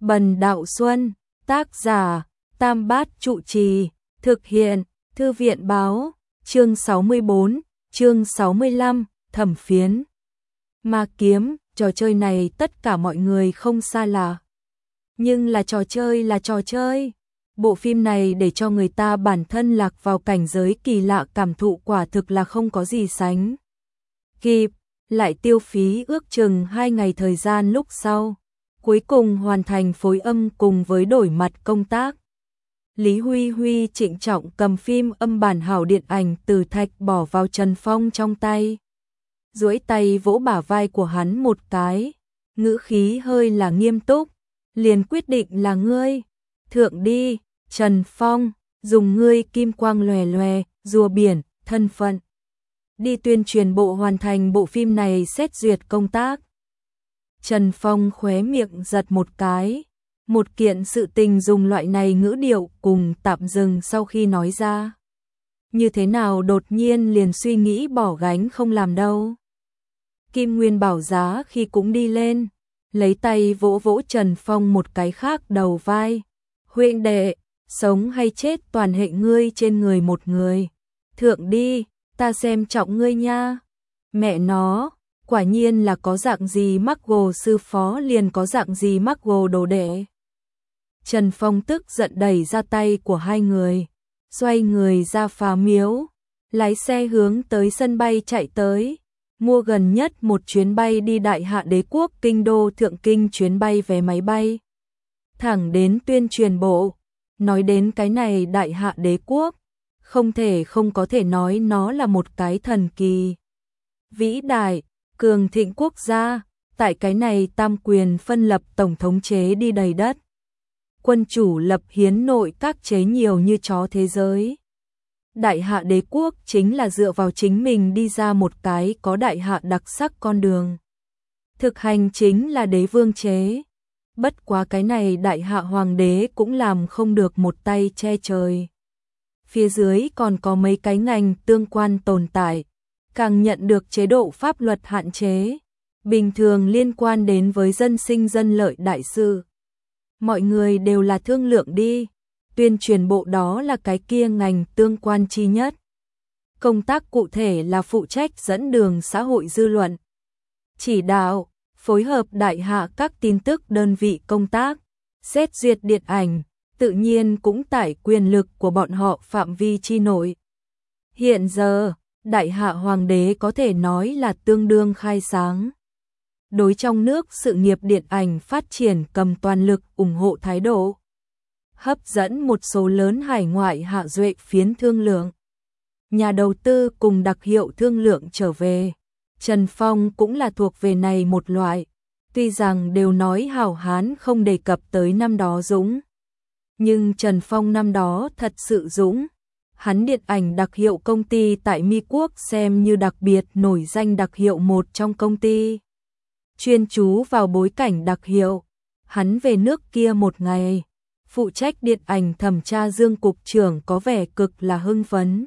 Bần Đạo Xuân, tác giả, Tam Bát Trụ Trì, thực hiện, Thư viện báo, chương 64, chương 65, thẩm phiến. Ma kiếm, trò chơi này tất cả mọi người không xa lạ. Nhưng là trò chơi. Bộ phim này để cho người ta bản thân lạc vào cảnh giới kỳ lạ, cảm thụ quả thực là không có gì sánh kịp, lại tiêu phí ước chừng 2 ngày thời gian lúc sau. Cuối cùng hoàn thành phối âm cùng với đổi mặt công tác. Lý Huy Huy trịnh trọng cầm phim âm bản hảo điện ảnh từ thạch bỏ vào Trần Phong trong tay. Duỗi tay vỗ bả vai của hắn một cái, ngữ khí hơi là nghiêm túc, liền quyết định là ngươi. Thượng đi, Trần Phong, dùng ngươi kim quang lòe lòe, rùa biển, thân phận. Đi tuyên truyền bộ hoàn thành bộ phim này xét duyệt công tác. Trần Phong khóe miệng giật một cái, một kiện sự tình dùng loại này ngữ điệu cùng tạm dừng sau khi nói ra. Như thế nào đột nhiên liền suy nghĩ bỏ gánh không làm đâu. Kim Nguyên Bảo Giá khi cũng đi lên, lấy tay vỗ vỗ Trần Phong một cái khác đầu vai. Huynh đệ, sống hay chết toàn hệ ngươi trên người một người. Thượng đi, ta xem trọng ngươi nha. Mẹ nó, quả nhiên là có dạng gì mắc gồ sư phó liền có dạng gì mắc gồ đồ đệ. Trần Phong tức giận đẩy ra tay của hai người, xoay người ra phá miếu, lái xe hướng tới sân bay chạy tới, mua gần nhất một chuyến bay đi Đại Hạ Đế Quốc kinh đô thượng kinh chuyến bay vé máy bay. Thẳng đến tuyên truyền bộ, nói đến cái này Đại Hạ Đế Quốc, không thể không có thể nói nó là một cái thần kỳ. Vĩ đại, cường thịnh quốc gia, tại cái này tam quyền phân lập tổng thống chế đi đầy đất. Quân chủ lập hiến nội các chế nhiều như chó thế giới. Đại Hạ Đế Quốc chính là dựa vào chính mình đi ra một cái có đại hạ đặc sắc con đường. Thực hành chính là đế vương chế. Bất quá cái này đại hạ hoàng đế cũng làm không được một tay che trời. Phía dưới còn có mấy cái ngành tương quan tồn tại, càng nhận được chế độ pháp luật hạn chế, bình thường liên quan đến với dân sinh dân lợi đại sự. Mọi người đều là thương lượng đi, tuyên truyền bộ đó là cái kia ngành tương quan chi nhất. Công tác cụ thể là phụ trách dẫn đường xã hội dư luận, chỉ đạo, phối hợp đại hạ các tin tức đơn vị công tác, xét duyệt điện ảnh, tự nhiên cũng tại quyền lực của bọn họ phạm vi chi nội. Hiện giờ, đại hạ hoàng đế có thể nói là tương đương khai sáng. Đối trong nước sự nghiệp điện ảnh phát triển cầm toàn lực ủng hộ thái độ. Hấp dẫn một số lớn hải ngoại hạ duệ phiến thương lượng. Nhà đầu tư cùng đặc hiệu thương lượng trở về. Trần Phong cũng là thuộc về này một loại. Tuy rằng đều nói hảo hán không đề cập tới năm đó dũng. Nhưng Trần Phong năm đó thật sự dũng. Hắn điện ảnh đặc hiệu công ty tại Mi Quốc xem như đặc biệt nổi danh đặc hiệu một trong công ty. Chuyên chú vào bối cảnh đặc hiệu. Hắn về nước kia một ngày. Phụ trách điện ảnh thẩm tra Dương cục trưởng có vẻ cực là hưng phấn.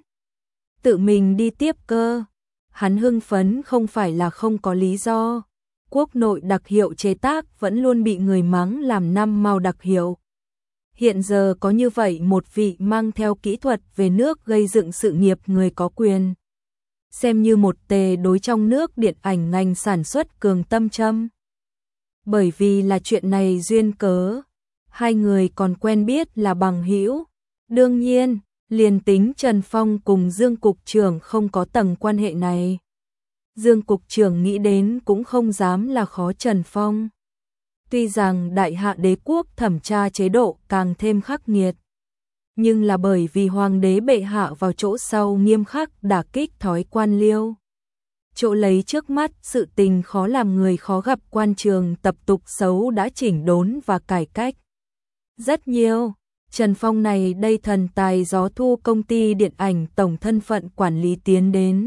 Tự mình đi tiếp cơ. Hắn hưng phấn không phải là không có lý do. Quốc nội đặc hiệu chế tác vẫn luôn bị người mắng làm năm màu đặc hiệu. Hiện giờ có như vậy một vị mang theo kỹ thuật về nước gây dựng sự nghiệp người có quyền. Xem như một tề đối trong nước điện ảnh ngành sản xuất cường tâm châm. Bởi vì là chuyện này duyên cớ, hai người còn quen biết là bằng hữu. Đương nhiên, liền tính Trần Phong cùng Dương cục trưởng không có tầng quan hệ này. Dương cục trưởng nghĩ đến cũng không dám là khó Trần Phong. Tuy rằng Đại Hạ Đế Quốc thẩm tra chế độ càng thêm khắc nghiệt, nhưng là bởi vì hoàng đế bệ hạ vào chỗ sau nghiêm khắc đả kích thói quan liêu. Chỗ lấy trước mắt sự tình khó làm người khó gặp, quan trường tập tục xấu đã chỉnh đốn và cải cách. Rất nhiều, Trần Phong này đây thần tài gió thu công ty điện ảnh tổng thân phận quản lý tiến đến.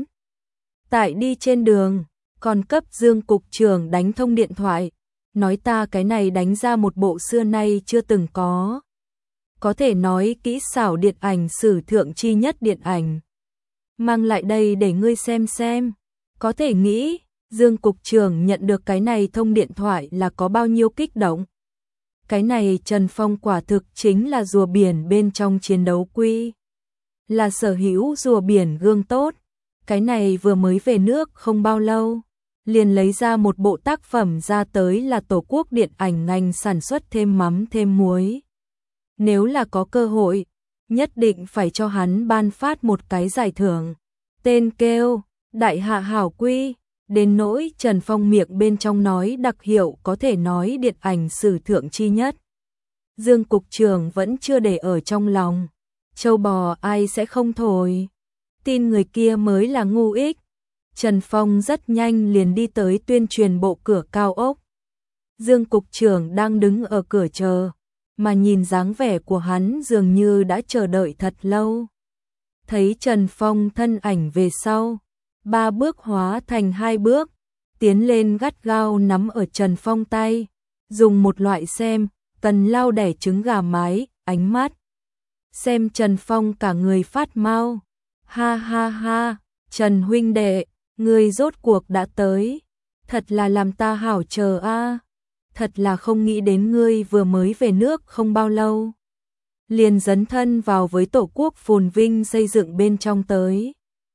Tại đi trên đường, còn cấp Dương cục trưởng đánh thông điện thoại, nói ta cái này đánh ra một bộ xưa nay chưa từng có. Có thể nói kỹ xảo điện ảnh sử thượng chi nhất điện ảnh. Mang lại đây để ngươi xem. Có thể nghĩ, Dương cục trưởng nhận được cái này thông điện thoại là có bao nhiêu kích động. Cái này Trần Phong quả thực chính là rùa biển bên trong chiến đấu quy. Là sở hữu rùa biển gương tốt. Cái này vừa mới về nước không bao lâu, liền lấy ra một bộ tác phẩm ra tới là Tổ quốc điện ảnh ngành sản xuất thêm mắm thêm muối. Nếu là có cơ hội, nhất định phải cho hắn ban phát một cái giải thưởng. Tên kêu, Đại Hạ Hảo Quy, đến nỗi Trần Phong miệng bên trong nói đặc hiệu có thể nói điện ảnh sử thượng chi nhất. Dương cục trưởng vẫn chưa để ở trong lòng. Châu bò ai sẽ không thổi. Tin người kia mới là ngu ích. Trần Phong rất nhanh liền đi tới tuyên truyền bộ cửa cao ốc. Dương cục trưởng đang đứng ở cửa chờ, mà nhìn dáng vẻ của hắn dường như đã chờ đợi thật lâu. Thấy Trần Phong thân ảnh về sau, 3 bước hóa thành 2 bước, tiến lên gắt gao nắm ở Trần Phong tay, dùng một loại xem, cần lau đẻ trứng gà mái, ánh mắt. Xem Trần Phong cả người phát mau. Ha ha ha, Trần huynh đệ, ngươi rốt cuộc đã tới. Thật là làm ta hảo chờ a. Thật là không nghĩ đến ngươi vừa mới về nước không bao lâu, liền dấn thân vào với tổ quốc phồn vinh xây dựng bên trong tới.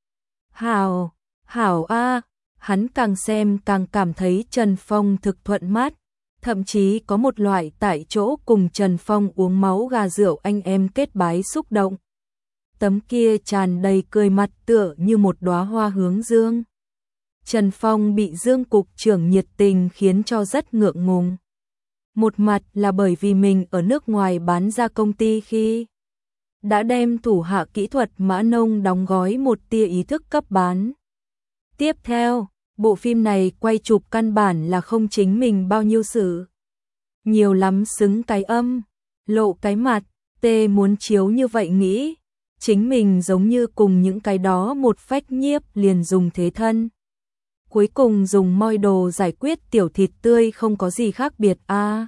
Hảo, hảo a, hắn càng xem càng cảm thấy Trần Phong thực thuận mắt, thậm chí có một loại tại chỗ cùng Trần Phong uống máu gà rượu anh em kết bái xúc động. Tấm kia tràn đầy cười mặt tựa như một đóa hoa hướng dương. Trần Phong bị Dương cục trưởng nhiệt tình khiến cho rất ngượng ngùng. Một mặt là bởi vì mình ở nước ngoài bán ra công ty khi đã đem thủ hạ kỹ thuật Mã Nông đóng gói một tia ý thức cấp bán. Tiếp theo, bộ phim này quay chụp căn bản là không chính mình bao nhiêu sự. Nhiều lắm xứng cái âm, lộ cái mặt, tê muốn chiếu như vậy nghĩ. Chính mình giống như cùng những cái đó một phách nhiếp liền dùng thế thân. Cuối cùng dùng moi đồ giải quyết tiểu thịt tươi không có gì khác biệt a.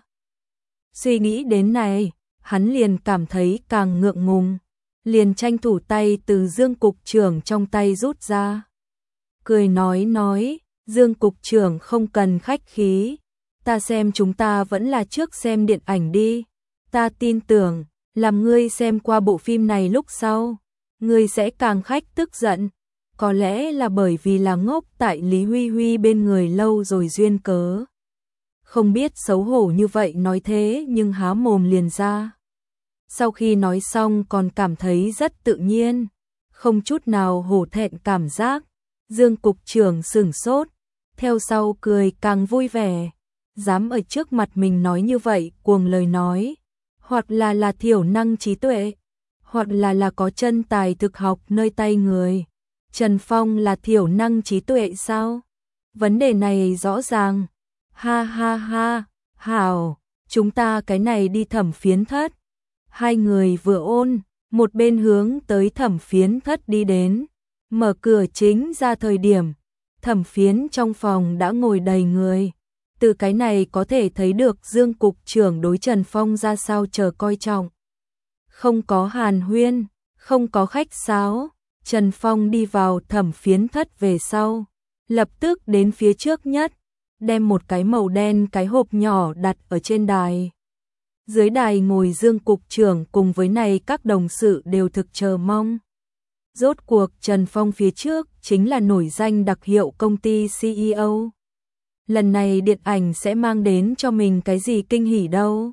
Suy nghĩ đến này, hắn liền cảm thấy càng ngượng ngùng, liền tranh thủ tay từ Dương cục trưởng trong tay rút ra. Cười nói, Dương cục trưởng không cần khách khí, ta xem chúng ta vẫn là trước xem điện ảnh đi, ta tin tưởng, làm ngươi xem qua bộ phim này lúc sau, ngươi sẽ càng khách tức giận. Có lẽ là bởi vì là ngốc tại Lý Huy Huy bên người lâu rồi duyên cớ. Không biết xấu hổ như vậy nói thế nhưng há mồm liền ra. Sau khi nói xong còn cảm thấy rất tự nhiên, không chút nào hổ thẹn cảm giác. Dương cục trưởng sửng sốt, theo sau cười càng vui vẻ. Dám ở trước mặt mình nói như vậy cuồng lời nói, hoặc là thiểu năng trí tuệ, hoặc là có chân tài thực học nơi tay người. Trần Phong là thiểu năng trí tuệ sao? Vấn đề này rõ ràng. Ha ha ha, hảo, chúng ta cái này đi thẩm phiến thất. Hai người vừa ôn, một bên hướng tới thẩm phiến thất đi đến. Mở cửa chính ra thời điểm, thẩm phiến trong phòng đã ngồi đầy người. Từ cái này có thể thấy được Dương cục trưởng đối Trần Phong ra sao chờ coi trọng. Không có hàn huyên, không có khách sáo. Trần Phong đi vào thẩm phiến thất về sau, lập tức đến phía trước nhất, đem một cái màu đen cái hộp nhỏ đặt ở trên đài. Dưới đài ngồi Dương cục trưởng cùng với này các đồng sự đều thực chờ mong. Rốt cuộc Trần Phong phía trước chính là nổi danh đặc hiệu công ty CEO. Lần này điện ảnh sẽ mang đến cho mình cái gì kinh hỉ đâu.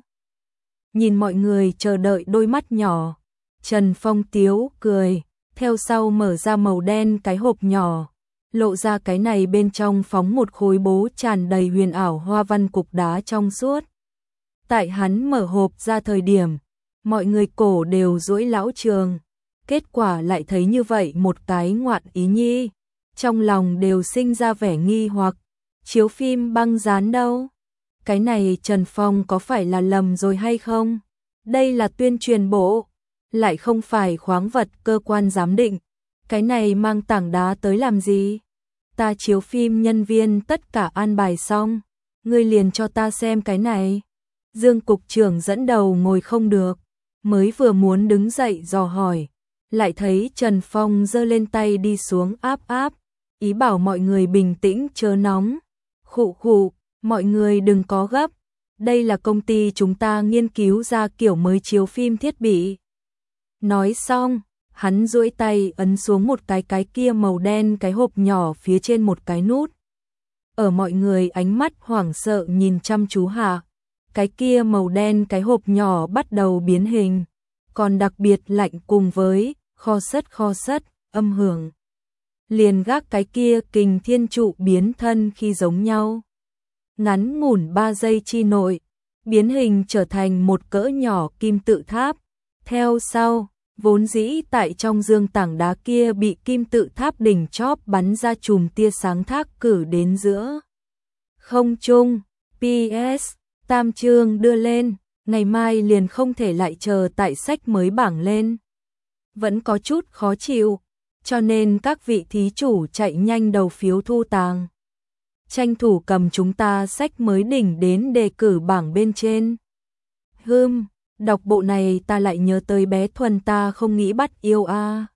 Nhìn mọi người chờ đợi đôi mắt nhỏ, Trần Phong tiếu cười. Theo sau mở ra màu đen cái hộp nhỏ, lộ ra cái này bên trong phóng một khối bố tràn đầy huyền ảo hoa văn cục đá trong suốt. Tại hắn mở hộp ra thời điểm, mọi người cổ đều duỗi lão trường, kết quả lại thấy như vậy một cái ngoạn ý nhi, trong lòng đều sinh ra vẻ nghi hoặc, chiếu phim băng dán đâu? Cái này Trần Phong có phải là lầm rồi hay không? Đây là tuyên truyền bộ, lại không phải khoáng vật cơ quan giám định. Cái này mang tảng đá tới làm gì? Ta chiếu phim nhân viên tất cả an bài xong, ngươi liền cho ta xem cái này. Dương cục trưởng dẫn đầu ngồi không được, mới vừa muốn đứng dậy dò hỏi, lại thấy Trần Phong giơ lên tay đi xuống áp, ý bảo mọi người bình tĩnh chớ nóng. Khụ khụ, mọi người đừng có gấp, đây là công ty chúng ta nghiên cứu ra kiểu mới chiếu phim thiết bị. Nói xong, hắn duỗi tay ấn xuống một cái kia màu đen, cái hộp nhỏ phía trên một cái nút. Ở mọi người ánh mắt hoảng sợ nhìn chăm chú hạ, cái kia màu đen cái hộp nhỏ bắt đầu biến hình, còn đặc biệt lạnh cùng với kho sất âm hưởng. Liền gác cái kia kình thiên trụ biến thân khi giống nhau. Ngắn ngủn 3 giây chi nội, biến hình trở thành một cỡ nhỏ kim tự tháp. Theo sau, vốn dĩ tại trong dương tảng đá kia bị kim tự tháp đỉnh chóp bắn ra chùm tia sáng thác cử đến giữa không trung. PS, tam chương đưa lên, ngày mai liền không thể lại chờ tại sách mới bảng lên. Vẫn có chút khó chịu, cho nên các vị thí chủ chạy nhanh đầu phiếu thu tàng. Tranh thủ cầm chúng ta sách mới đỉnh đến đề cử bảng bên trên. Đọc bộ này ta lại nhớ tới bé Thuần ta không nghĩ bắt yêu a.